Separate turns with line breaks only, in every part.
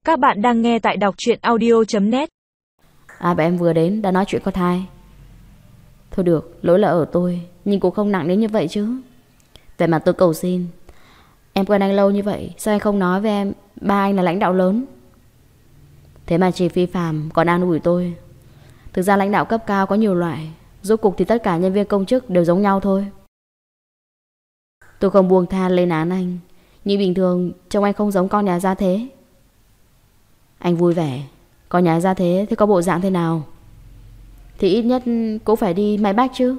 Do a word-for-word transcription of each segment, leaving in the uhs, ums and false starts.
Các bạn đang nghe tại đọc truyện audio chấm net.
À và em vừa đến đã nói chuyện có thai. Thôi được, lỗi là ở tôi, nhưng cũng không nặng đến như vậy chứ. Về mặt tôi cầu xin, em quen anh lâu như vậy, sao anh không nói với em ba anh là lãnh đạo lớn? Thế mà chị Phi Phạm còn an ủi tôi. Thực ra lãnh đạo cấp cao có nhiều loại, rốt cục thì tất cả nhân viên công chức đều giống nhau thôi. Tôi không buông tha lên án anh, nhưng bình thường trông anh không giống con nhà gia thế. Anh vui vẻ, con nhà gia thế thì có bộ dạng thế nào? Thì ít nhất cũng phải đi may bách chứ.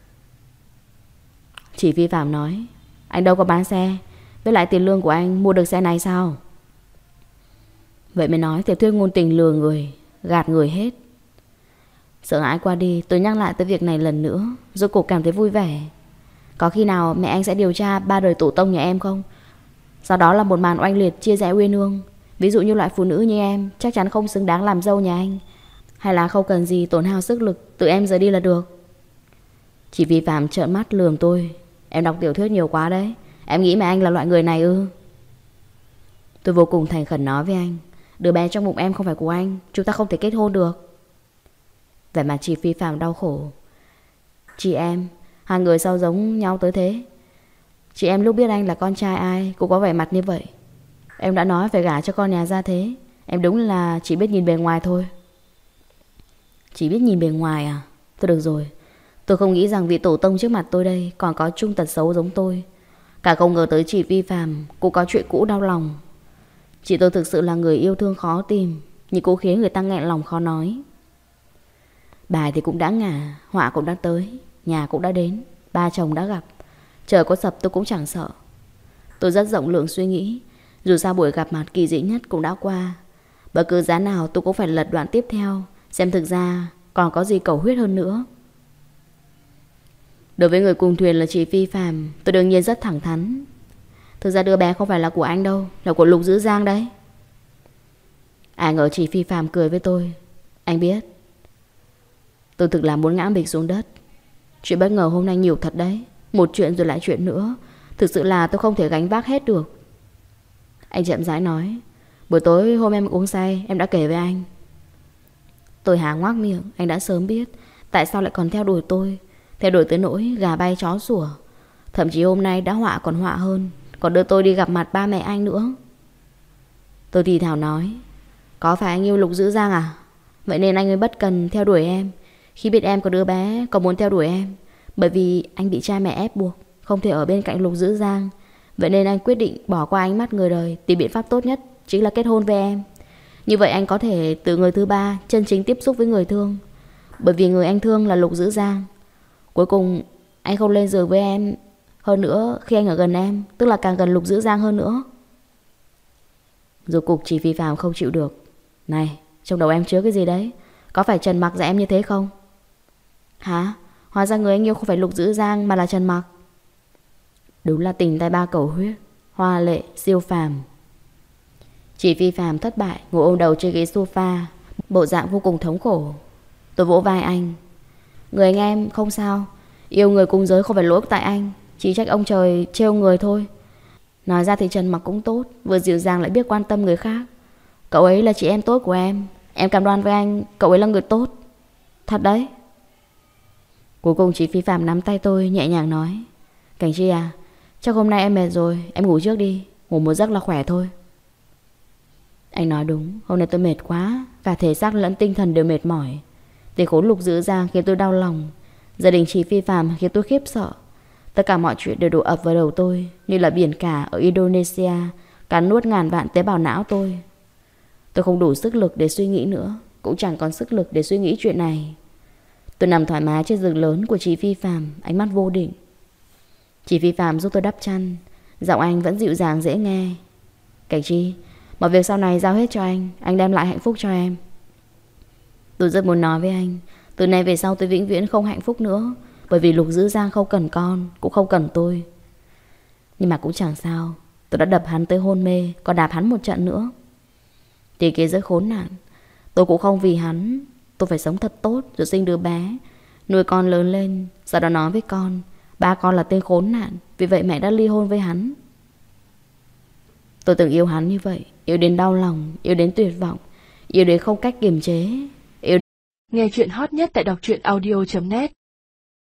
Chị Phi Phạm nói, anh đâu có bán xe, với lại tiền lương của anh mua được xe này sao? Vậy mới nói thì thuyết ngôn tình lừa người, gạt người hết. Sợ hãi qua đi, tôi nhắc lại tới việc này lần nữa, rốt cuộc cảm thấy vui vẻ. Có khi nào mẹ anh sẽ điều tra ba đời tổ tông nhà em không? Sau đó là một màn oanh liệt chia rẽ uyên ương. Ví dụ như loại phụ nữ như em chắc chắn không xứng đáng làm dâu nhà anh, hay là không cần gì tổn hao sức lực, tự em rời đi là được. Chị Vi Phạm trợn mắt lườm tôi. Em đọc tiểu thuyết nhiều quá đấy. Em nghĩ mẹ anh là loại người này ư? Tôi vô cùng thành khẩn nói với anh, đứa bé trong bụng em không phải của anh, chúng ta không thể kết hôn được. Vẻ mặt chị Vi Phạm đau khổ. Chị em, hai người sao giống nhau tới thế? Chị em lúc biết anh là con trai ai cũng có vẻ mặt như vậy. Em đã nói phải gả cho con nhà gia thế. Em đúng là chỉ biết nhìn bề ngoài thôi. Chỉ biết nhìn bề ngoài à? Thôi được rồi. Tôi không nghĩ rằng vị tổ tông trước mặt tôi đây còn có chung tật xấu giống tôi. Cả không ngờ tới chị Vi Phạm cũng có chuyện cũ đau lòng. Chị tôi thực sự là người yêu thương khó tìm, nhưng cũng khiến người ta nghẹn lòng khó nói. Bài thì cũng đã ngả, họa cũng đã tới, nhà cũng đã đến, ba chồng đã gặp. Trời có sập tôi cũng chẳng sợ. Tôi rất rộng lượng suy nghĩ. Dù sao buổi gặp mặt kỳ dị nhất cũng đã qua, bất cứ giá nào tôi cũng phải lật đoạn tiếp theo, xem thực ra còn có gì cầu huyết hơn nữa. Đối với người cùng thuyền là chị Phi Phạm, tôi đương nhiên rất thẳng thắn. Thực ra đứa bé không phải là của anh đâu, là của Lục Dữ Giang đấy. Ai ngờ chị Phi Phạm cười với tôi. Anh biết, tôi thực là muốn ngã bịch xuống đất. Chuyện bất ngờ hôm nay nhiều thật đấy. Một chuyện rồi lại chuyện nữa. Thực sự là tôi không thể gánh vác hết được. Anh chậm rãi nói, buổi tối hôm em uống say em đã kể với anh. Tôi há ngoác miệng. Anh đã sớm biết, tại sao lại còn theo đuổi tôi, theo đuổi tới nỗi gà bay chó sủa. Thậm chí hôm nay đã họa còn họa hơn, còn đưa tôi đi gặp mặt ba mẹ anh nữa. Tôi thì thào nói, có phải anh yêu Lục Dữ Giang à? Vậy nên anh mới bất cần theo đuổi em khi biết em có đứa bé, còn muốn theo đuổi em. Bởi vì anh bị cha mẹ ép buộc không thể ở bên cạnh Lục Dữ Giang. Vậy nên anh quyết định bỏ qua ánh mắt người đời, tìm biện pháp tốt nhất chính là kết hôn với em. Như vậy anh có thể từ người thứ ba chân chính tiếp xúc với người thương. Bởi vì người anh thương là Lục Dữ Giang. Cuối cùng anh không lên giường với em. Hơn nữa khi anh ở gần em, tức là càng gần Lục Dữ Giang hơn nữa. Rốt cục chị Phi Phạm không chịu được. Này, trong đầu em chứa cái gì đấy? Có phải Trần Mặc dạy em như thế không? Hả? Hóa ra người anh yêu không phải Lục Dữ Giang mà là Trần Mặc. Đúng là tình tay ba cầu huyết, hoa lệ, siêu phàm. Chị Phi Phạm thất bại ngồi ôm đầu trên ghế sofa, bộ dạng vô cùng thống khổ. Tôi vỗ vai anh. Người anh em không sao. Yêu người cùng giới không phải lỗi tại anh, chỉ trách ông trời trêu người thôi. Nói ra thì Trần Mặc cũng tốt, vừa dịu dàng lại biết quan tâm người khác. Cậu ấy là chị em tốt của em. Em cam đoan với anh, cậu ấy là người tốt. Thật đấy. Cuối cùng chị Phi Phạm nắm tay tôi nhẹ nhàng nói, Cảnh Chi à, chắc hôm nay em mệt rồi, em ngủ trước đi. Ngủ một giấc là khỏe thôi. Anh nói đúng, hôm nay tôi mệt quá, cả thể xác lẫn tinh thần đều mệt mỏi. Tình khốn Lục Dữ Giang khiến tôi đau lòng, gia đình chị Phi Phạm khiến tôi khiếp sợ. Tất cả mọi chuyện đều đổ ập vào đầu tôi như là biển cả ở Indonesia cắn nuốt ngàn vạn tế bào não tôi. Tôi không đủ sức lực để suy nghĩ nữa, cũng chẳng còn sức lực để suy nghĩ chuyện này. Tôi nằm thoải mái trên giường lớn của chị Phi Phạm, ánh mắt vô định. Chị Phi Phạm giúp tôi đắp chăn, giọng anh vẫn dịu dàng dễ nghe. Cảnh Chi, mọi việc sau này giao hết cho anh, anh đem lại hạnh phúc cho em. Tôi rất muốn nói với anh, từ nay về sau tôi vĩnh viễn không hạnh phúc nữa, bởi vì Lục Dữ Giang không cần con, cũng không cần tôi. Nhưng mà cũng chẳng sao, tôi đã đập hắn tới hôn mê, còn đạp hắn một trận nữa. Thì kia rất khốn nạn. Tôi cũng không vì hắn. Tôi phải sống thật tốt rồi sinh đứa bé, nuôi con lớn lên, sau đó nói với con, ba con là tên khốn nạn, vì vậy mẹ đã ly hôn với hắn. Tôi từng yêu hắn như vậy, Yêu đến đau lòng, yêu đến tuyệt vọng, yêu đến không cách kiềm chế. Yêu...
Nghe chuyện hot nhất tại đọc truyện audio chấm net.